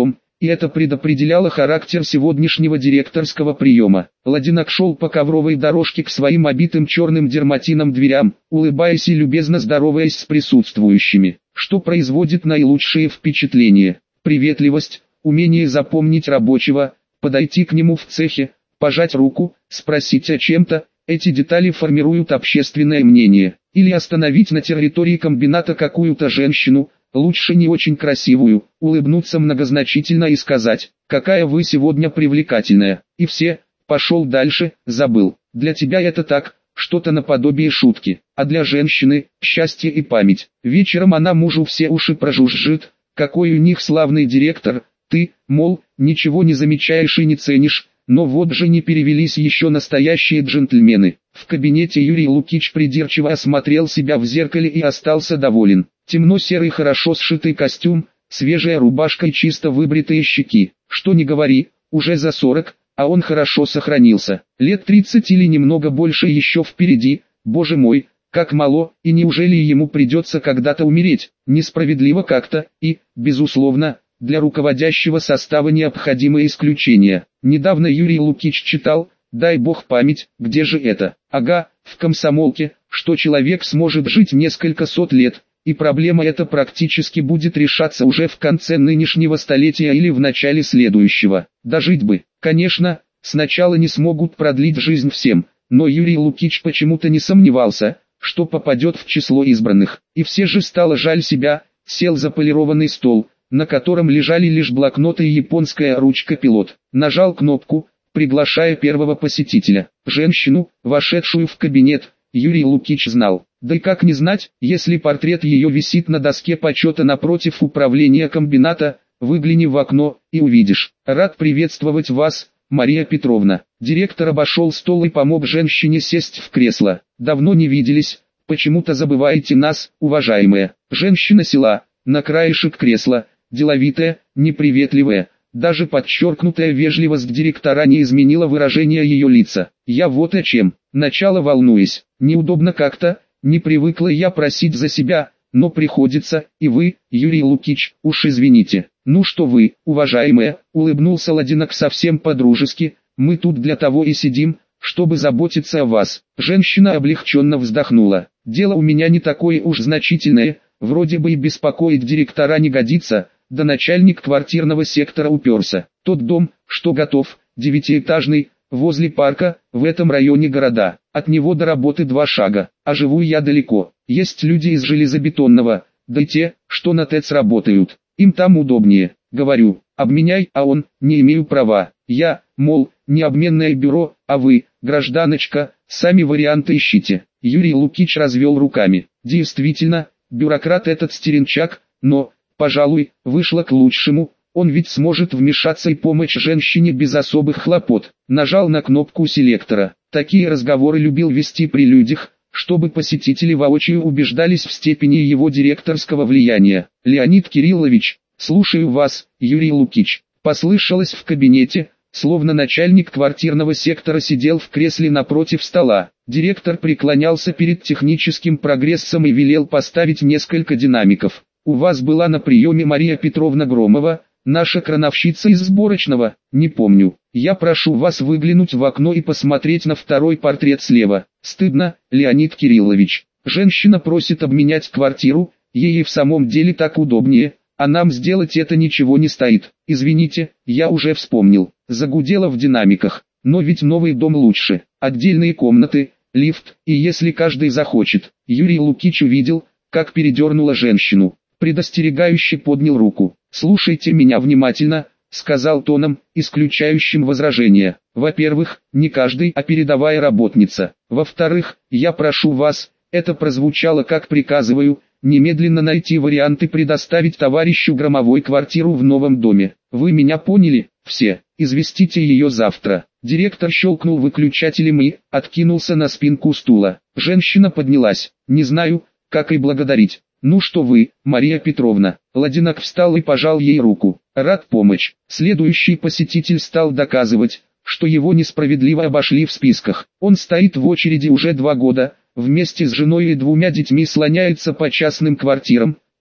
и это предопределяло характер сегодняшнего директорского приема. Ладинок шел по ковровой дорожке к своим обитым черным дерматином дверям, улыбаясь и любезно здороваясь с присутствующими, что производит наилучшее впечатление. Приветливость, умение запомнить рабочего, подойти к нему в цехе, пожать руку, спросить о чем-то, эти детали формируют общественное мнение. Или остановить на территории комбината какую-то женщину, лучше не очень красивую, улыбнуться многозначительно и сказать: «Какая вы сегодня привлекательная», и все: «Пошел дальше, забыл». Для тебя это так, что-то наподобие шутки, а для женщины – счастье и память. Вечером она мужу все уши прожужжит: «Какой у них славный директор, ты, мол, ничего не замечаешь и не ценишь». Но вот же не перевелись еще настоящие джентльмены. В кабинете Юрий Лукич придирчиво осмотрел себя в зеркале и остался доволен. Темно-серый хорошо сшитый костюм, свежая рубашка и чисто выбритые щеки. Что ни говори, уже за сорок, а он хорошо сохранился. Лет тридцать или немного больше еще впереди. Боже мой, как мало, и неужели ему придется когда-то умереть? Несправедливо как-то, и, безусловно, для руководящего состава необходимы исключения. Недавно Юрий Лукич читал, дай бог память, где же это? Ага, в «Комсомолке», что человек сможет жить несколько сот лет, и проблема эта практически будет решаться уже в конце нынешнего столетия или в начале следующего. Дожить бы. Конечно, сначала не смогут продлить жизнь всем, но Юрий Лукич почему-то не сомневался, что попадет в число избранных. И все же стало жаль себя, сел за полированный стол, на котором лежали лишь блокноты и японская ручка-пилот. Нажал кнопку, приглашая первого посетителя. Женщину, вошедшую в кабинет, Юрий Лукич знал. Да и как не знать, если портрет ее висит на доске почета напротив управления комбината, выгляни в окно и увидишь. Рад приветствовать вас, Мария Петровна. Директор обошел стол и помог женщине сесть в кресло. Давно не виделись, почему-то забываете нас, уважаемая. Женщина села на краешек кресла, деловитая, неприветливая, даже подчеркнутая вежливость директора не изменила выражение ее лица. Я вот о чем. Начало волнуюсь. Неудобно как-то, не привыкла я просить за себя, но приходится, и вы, Юрий Лукич, уж извините. Ну что вы, уважаемая, улыбнулся Ладинок совсем по-дружески, мы тут для того и сидим, чтобы заботиться о вас. Женщина облегченно вздохнула. Дело у меня не такое уж значительное, вроде бы и беспокоить директора не годится. Да начальник квартирного сектора уперся. Тот дом, что готов, девятиэтажный, возле парка, в этом районе города. От него до работы два шага, а живу я далеко. Есть люди из железобетонного, да и те, что на ТЭЦ работают. Им там удобнее. Говорю, обменяй, а он, не имею права. Я, мол, не обменное бюро, а вы, гражданочка, сами варианты ищите. Юрий Лукич развел руками. Действительно, бюрократ этот Стеренчак, но... Пожалуй, вышло к лучшему, он ведь сможет вмешаться и помочь женщине без особых хлопот. Нажал на кнопку селектора. Такие разговоры любил вести при людях, чтобы посетители воочию убеждались в степени его директорского влияния. Леонид Кириллович, слушаю вас, Юрий Лукич. Послышалось в кабинете, словно начальник квартирного сектора сидел в кресле напротив стола. Директор преклонялся перед техническим прогрессом и велел поставить несколько динамиков. У вас была на приеме Мария Петровна Громова, наша крановщица из сборочного, не помню. Я прошу вас выглянуть в окно и посмотреть на второй портрет слева. Стыдно, Леонид Кириллович. Женщина просит обменять квартиру, ей и в самом деле так удобнее, а нам сделать это ничего не стоит. Извините, я уже вспомнил. Загудело в динамиках. Но ведь новый дом лучше. Отдельные комнаты, лифт, и если каждый захочет. Юрий Лукич увидел, как передернула женщину. Предостерегающе поднял руку. «Слушайте меня внимательно», — сказал тоном, исключающим возражения. «Во-первых, не каждый, а передовая работница. Во-вторых, я прошу вас, это прозвучало как приказываю, немедленно найти варианты предоставить товарищу Громовой квартиру в новом доме. Вы меня поняли? Все. Известите ее завтра». Директор щелкнул выключателем и откинулся на спинку стула. Женщина поднялась. «Не знаю, как и благодарить». «Ну что вы, Мария Петровна». Ладинок встал и пожал ей руку. «Рад помочь». Следующий посетитель стал доказывать, что его несправедливо обошли в списках. Он стоит в очереди уже два года, вместе с женой и двумя детьми слоняется по частным квартирам,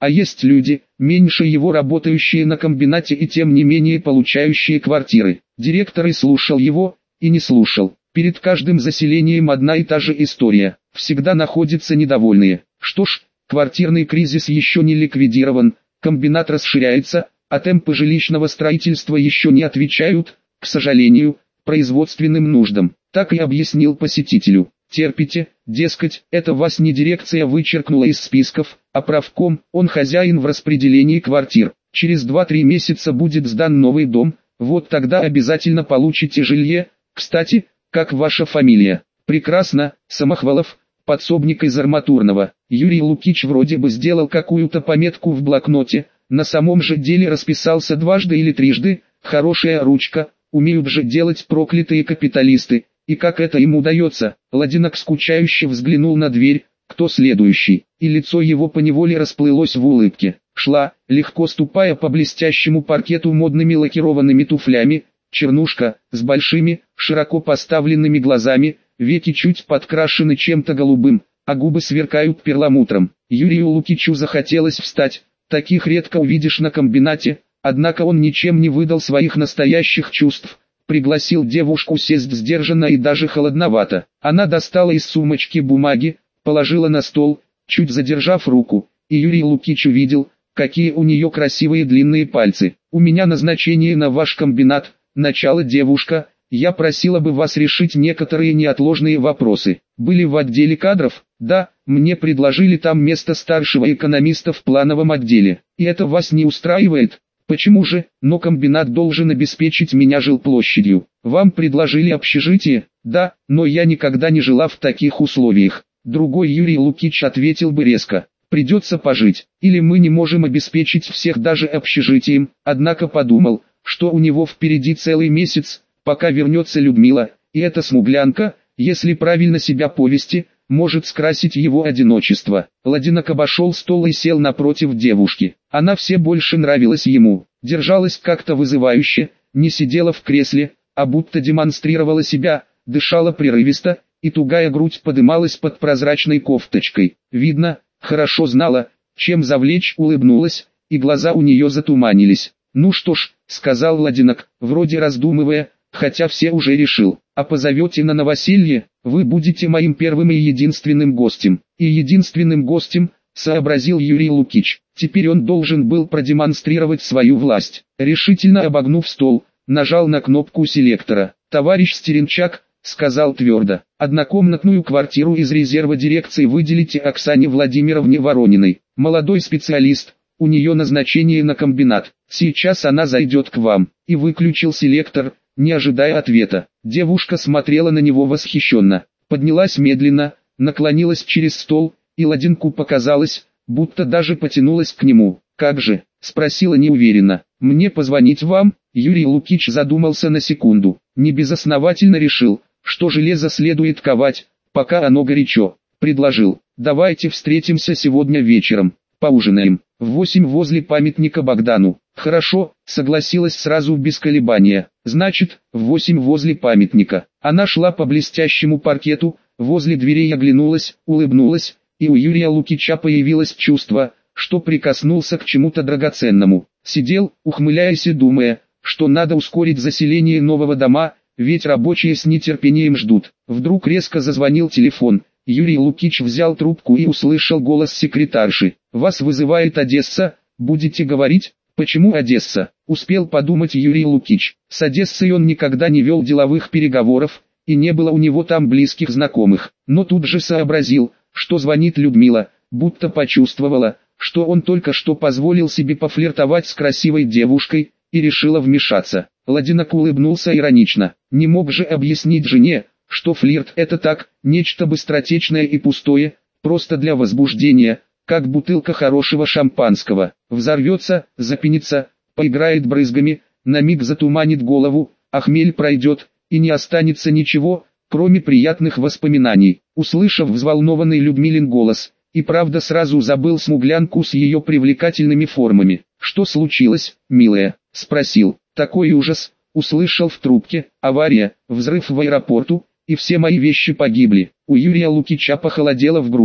А есть люди, меньше его работающие на комбинате и тем не менее получающие квартиры. Директор и слушал его, и не слушал. Перед каждым заселением одна и та же история. Всегда находятся недовольные. Что ж, квартирный кризис еще не ликвидирован, комбинат расширяется, а темпы жилищного строительства еще не отвечают, к сожалению, производственным нуждам. Так и объяснил посетителю. Терпите, дескать, это вас не дирекция вычеркнула из списков, а правком, он хозяин в распределении квартир. Через два-три месяца будет сдан новый дом, вот тогда обязательно получите жилье. Кстати, как ваша фамилия? Прекрасно, Самохвалов, подсобник из арматурного. Юрий Лукич вроде бы сделал какую-то пометку в блокноте, на самом же деле расписался дважды или трижды, хорошая ручка, умеют же делать проклятые капиталисты. И как это им удается? Ладинок скучающе взглянул на дверь, кто следующий, и лицо его поневоле расплылось в улыбке. Шла, легко ступая по блестящему паркету модными лакированными туфлями, чернушка, с большими, широко поставленными глазами, веки чуть подкрашены чем-то голубым, а губы сверкают перламутром. Юрию Лукичу захотелось встать, таких редко увидишь на комбинате, однако он ничем не выдал своих настоящих чувств. Пригласил девушку сесть сдержанно и даже холодновато. Она достала из сумочки бумаги, положила на стол, чуть задержав руку, и Юрий Лукич увидел, какие у нее красивые длинные пальцы. «У меня назначение на ваш комбинат, начало девушка, я просила бы вас решить некоторые неотложные вопросы. Были в отделе кадров? Да, мне предложили там место старшего экономиста в плановом отделе. И это вас не устраивает?» «Почему же? Но комбинат должен обеспечить меня жилплощадью. Вам предложили общежитие?» «Да, но я никогда не жила в таких условиях». Другой Юрий Лукич ответил бы резко: «Придется пожить, или мы не можем обеспечить всех даже общежитием». Однако подумал, что у него впереди целый месяц, пока вернется Людмила, и эта смуглянка, если правильно себя повести, может скрасить его одиночество. Ладинок обошел стол и сел напротив девушки. Она все больше нравилась ему, держалась как-то вызывающе, не сидела в кресле, а будто демонстрировала себя, дышала прерывисто, и тугая грудь подымалась под прозрачной кофточкой. Видно, хорошо знала, чем завлечь, улыбнулась, и глаза у нее затуманились. «Ну что ж», — сказал Ладинок, вроде раздумывая, хотя все уже решил. «А позовете на новоселье? Вы будете моим первым и единственным гостем». «И единственным гостем», — сообразил Юрий Лукич. Теперь он должен был продемонстрировать свою власть. Решительно обогнув стол, нажал на кнопку селектора. «Товарищ Стеренчак», — сказал твердо, — «однокомнатную квартиру из резерва дирекции выделите Оксане Владимировне Ворониной. Молодой специалист, у нее назначение на комбинат. Сейчас она зайдет к вам». И выключил селектор, не ожидая ответа. Девушка смотрела на него восхищенно, поднялась медленно, наклонилась через стол, и Ладинку показалось, будто даже потянулась к нему. «Как же?» — спросила неуверенно. «Мне позвонить вам?» Юрий Лукич задумался на секунду, небезосновательно решил, что железо следует ковать, пока оно горячо. Предложил: «Давайте встретимся сегодня вечером, поужинаем, в восемь возле памятника Богдану». «Хорошо», — согласилась сразу без колебания. «Значит, в восемь возле памятника». Она шла по блестящему паркету, возле дверей оглянулась, улыбнулась, и у Юрия Лукича появилось чувство, что прикоснулся к чему-то драгоценному. Сидел, ухмыляясь и думая, что надо ускорить заселение нового дома, ведь рабочие с нетерпением ждут. Вдруг резко зазвонил телефон. Юрий Лукич взял трубку и услышал голос секретарши. «Вас вызывает Одесса, будете говорить?» «Почему Одесса?» — успел подумать Юрий Лукич. С Одессой он никогда не вел деловых переговоров, и не было у него там близких знакомых. Но тут же сообразил, что звонит Людмила, будто почувствовала, что он только что позволил себе пофлиртовать с красивой девушкой, и решила вмешаться. Ладинок улыбнулся иронично. Не мог же объяснить жене, что флирт — это так, нечто быстротечное и пустое, просто для возбуждения, как бутылка хорошего шампанского. Взорвется, запенится, поиграет брызгами, на миг затуманит голову, а хмель пройдет, и не останется ничего, кроме приятных воспоминаний. Услышав взволнованный Людмилин голос, и правда сразу забыл смуглянку с ее привлекательными формами. «Что случилось, милая?» — спросил. «Такой ужас!» — услышал в трубке. «Авария, взрыв в аэропорту, и все мои вещи погибли». У Юрия Лукича похолодело в груди.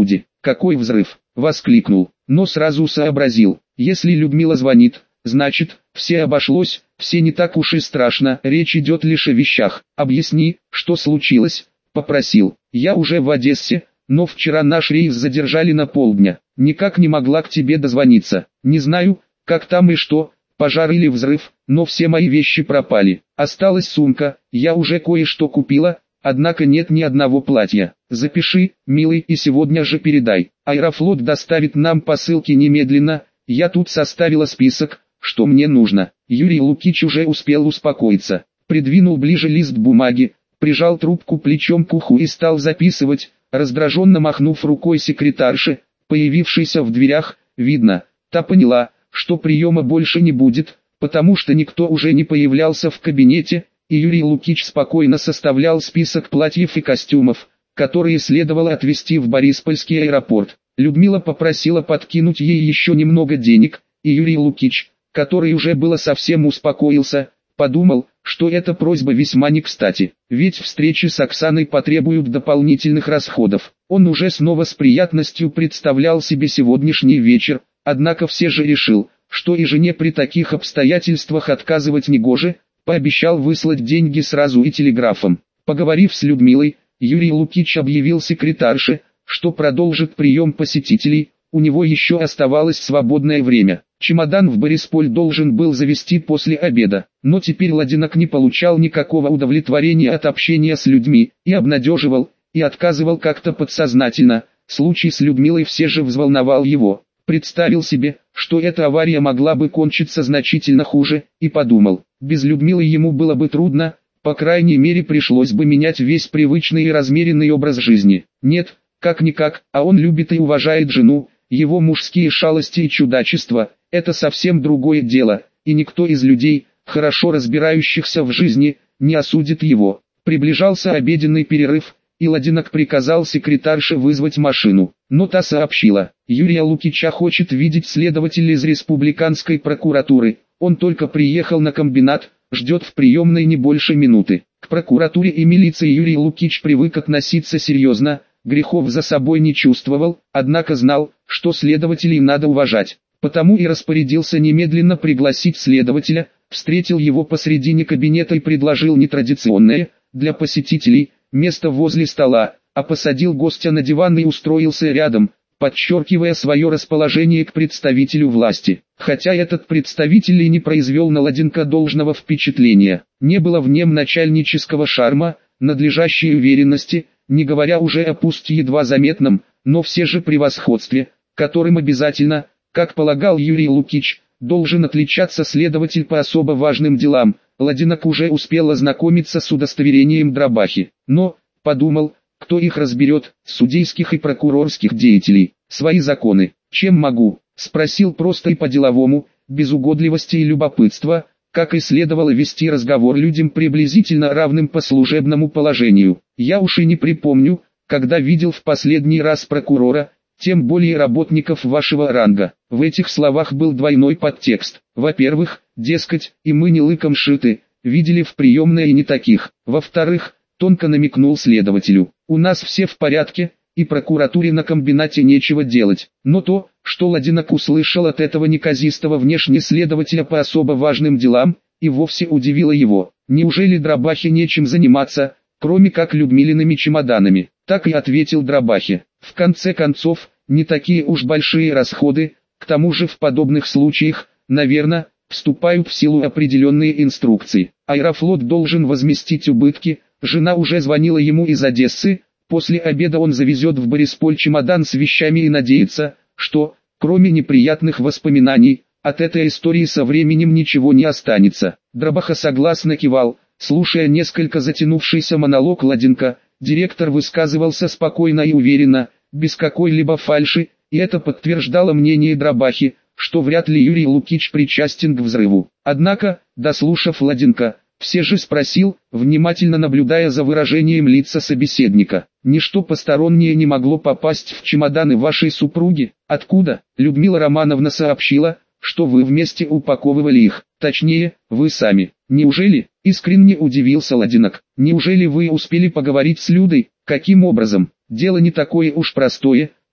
какой взрыв!» — воскликнул, но сразу сообразил, если Людмила звонит, значит, все обошлось, все не так уж и страшно, речь идет лишь о вещах. «Объясни, что случилось?» — попросил. «Я уже в Одессе, но вчера наш рейс задержали на полдня, никак не могла к тебе дозвониться. Не знаю, как там и что, пожар или взрыв, но все мои вещи пропали. Осталась сумка, я уже кое-что купила, однако нет ни одного платья. Запиши, милый, и сегодня же передай. Аэрофлот доставит нам посылки немедленно, я тут составила список, что мне нужно». Юрий Лукич уже успел успокоиться, придвинул ближе лист бумаги, прижал трубку плечом к уху и стал записывать, раздраженно махнув рукой секретарше, появившейся в дверях. Видно, та поняла, что приема больше не будет, потому что никто уже не появлялся в кабинете, и Юрий Лукич спокойно составлял список платьев и костюмов, которые следовало отвезти в Бориспольский аэропорт. Людмила попросила подкинуть ей еще немного денег, и Юрий Лукич, который уже было совсем успокоился, подумал, что эта просьба весьма не кстати, ведь встречи с Оксаной потребуют дополнительных расходов. Он уже снова с приятностью представлял себе сегодняшний вечер, однако все же решил, что и жене при таких обстоятельствах отказывать негоже, пообещал выслать деньги сразу и телеграфом. Поговорив с Людмилой, Юрий Лукич объявил секретарше, что продолжит прием посетителей, у него еще оставалось свободное время. Чемодан в Борисполь должен был завезти после обеда, но теперь Ладинок не получал никакого удовлетворения от общения с людьми, и обнадеживал, и отказывал как-то подсознательно. Случай с Людмилой все же взволновал его. Представил себе, что эта авария могла бы кончиться значительно хуже, и подумал, без Людмилы ему было бы трудно, по крайней мере пришлось бы менять весь привычный и размеренный образ жизни. Нет, как-никак, а он любит и уважает жену, его мужские шалости и чудачества – это совсем другое дело, и никто из людей, хорошо разбирающихся в жизни, не осудит его. Приближался обеденный перерыв, и Ладинок приказал секретарше вызвать машину, но та сообщила, Юрия Лукича хочет видеть следователь из республиканской прокуратуры, он только приехал на комбинат, ждет в приемной не больше минуты. К прокуратуре и милиции Юрий Лукич привык относиться серьезно, грехов за собой не чувствовал, однако знал, что следователей надо уважать, потому и распорядился немедленно пригласить следователя, встретил его посредине кабинета и предложил нетрадиционное, для посетителей, место возле стола, а посадил гостя на диван и устроился рядом, подчеркивая свое расположение к представителю власти. Хотя этот представитель и не произвел на Ладинка должного впечатления, не было в нем начальнического шарма, надлежащей уверенности, не говоря уже о пусть едва заметном, но все же превосходстве, которым обязательно, как полагал Юрий Лукич, должен отличаться следователь по особо важным делам. Ладинок уже успел ознакомиться с удостоверением Дробахи, но, подумал, кто их разберет, судейских и прокурорских деятелей, свои законы. «Чем могу?» – спросил просто и по-деловому, без угодливости и любопытства, как и следовало вести разговор людям приблизительно равным по служебному положению. «Я уж и не припомню, когда видел в последний раз прокурора, тем более работников вашего ранга». В этих словах был двойной подтекст. Во-первых, дескать, и мы не лыком шиты, видели в приемной и не таких. Во-вторых, тонко намекнул следователю, у нас все в порядке, и прокуратуре на комбинате нечего делать. Но то, что Ладинок услышал от этого неказистого внешне следователя по особо важным делам, и вовсе удивило его. Неужели Дробахе нечем заниматься, кроме как Людмилиными чемоданами? Так и ответил Дробахе. В конце концов, не такие уж большие расходы, к тому же в подобных случаях, наверное, вступают в силу определенные инструкции. Аэрофлот должен возместить убытки, жена уже звонила ему из Одессы, после обеда он завезет в Борисполь чемодан с вещами и надеется, что, кроме неприятных воспоминаний, от этой истории со временем ничего не останется. Дробаха согласно кивал, слушая несколько затянувшийся монолог Ладинка. Директор высказывался спокойно и уверенно, без какой-либо фальши, и это подтверждало мнение Дробахи, что вряд ли Юрий Лукич причастен к взрыву. Однако, дослушав Ладинка, все же спросил, внимательно наблюдая за выражением лица собеседника, ничто постороннее не могло попасть в чемоданы вашей супруги? Откуда? Людмила Романовна сообщила, что вы вместе упаковывали их, точнее, вы сами. Неужели? Искренне удивился Ладинок. Неужели вы успели поговорить с Людой? Каким образом? Дело не такое уж простое,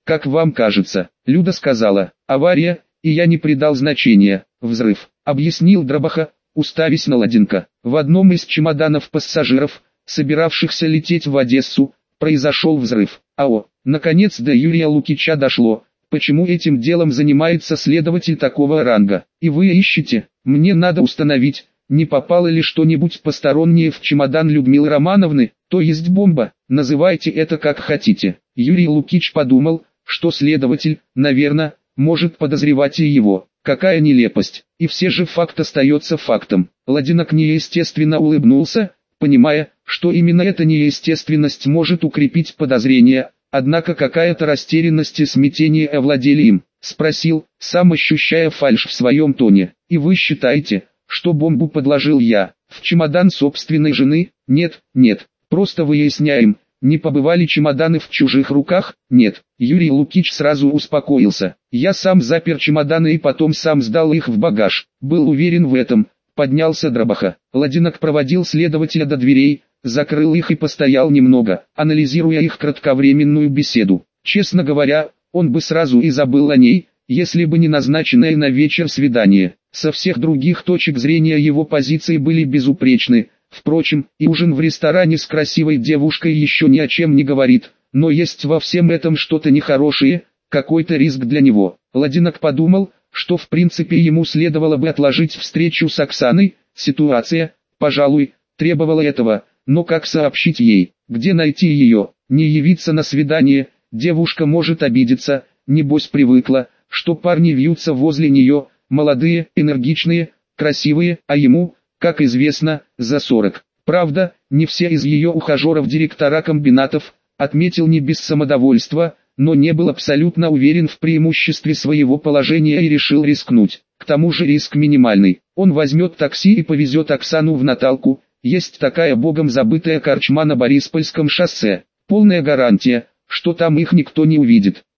как вам кажется?» Люда сказала: «Авария, и я не придал значения». «Взрыв», объяснил Дробаха, уставясь на Ладенко. В одном из чемоданов пассажиров, собиравшихся лететь в Одессу, произошел взрыв. АО. Наконец до Юрия Лукича дошло, почему этим делом занимается следователь такого ранга. «И вы ищете? Мне надо установить, не попало ли что-нибудь постороннее в чемодан Людмилы Романовны, то есть бомба, называйте это как хотите». Юрий Лукич подумал, что следователь, наверное, может подозревать и его. Какая нелепость, и все же факт остается фактом. Ладенок неестественно улыбнулся, понимая, что именно эта неестественность может укрепить подозрения, однако какая-то растерянность и смятение овладели им. Спросил, сам ощущая фальшь в своем тоне: «И вы считаете, что бомбу подложил я, в чемодан собственной жены?» «Нет, нет, просто выясняем, не побывали чемоданы в чужих руках?» «Нет». Юрий Лукич сразу успокоился. «Я сам запер чемоданы и потом сам сдал их в багаж, был уверен в этом». Поднялся Дробаха. Ладенок проводил следователя до дверей, закрыл их и постоял немного, анализируя их кратковременную беседу. Честно говоря, он бы сразу и забыл о ней, если бы не назначенное на вечер свидание. Со всех других точек зрения его позиции были безупречны. Впрочем, и ужин в ресторане с красивой девушкой еще ни о чем не говорит, но есть во всем этом что-то нехорошее, какой-то риск для него. Ладенок подумал, что в принципе ему следовало бы отложить встречу с Оксаной, ситуация, пожалуй, требовала этого, но как сообщить ей, где найти ее, не явиться на свидание, девушка может обидеться, небось привыкла, что парни вьются возле нее, молодые, энергичные, красивые, а ему, как известно, за сорок. Правда, не все из ее ухажеров директора комбинатов, отметил не без самодовольства, но не был абсолютно уверен в преимуществе своего положения и решил рискнуть. К тому же риск минимальный. Он возьмет такси и повезет Оксану в Наталку, есть такая богом забытая корчма на Бориспольском шоссе. Полная гарантия, что там их никто не увидит.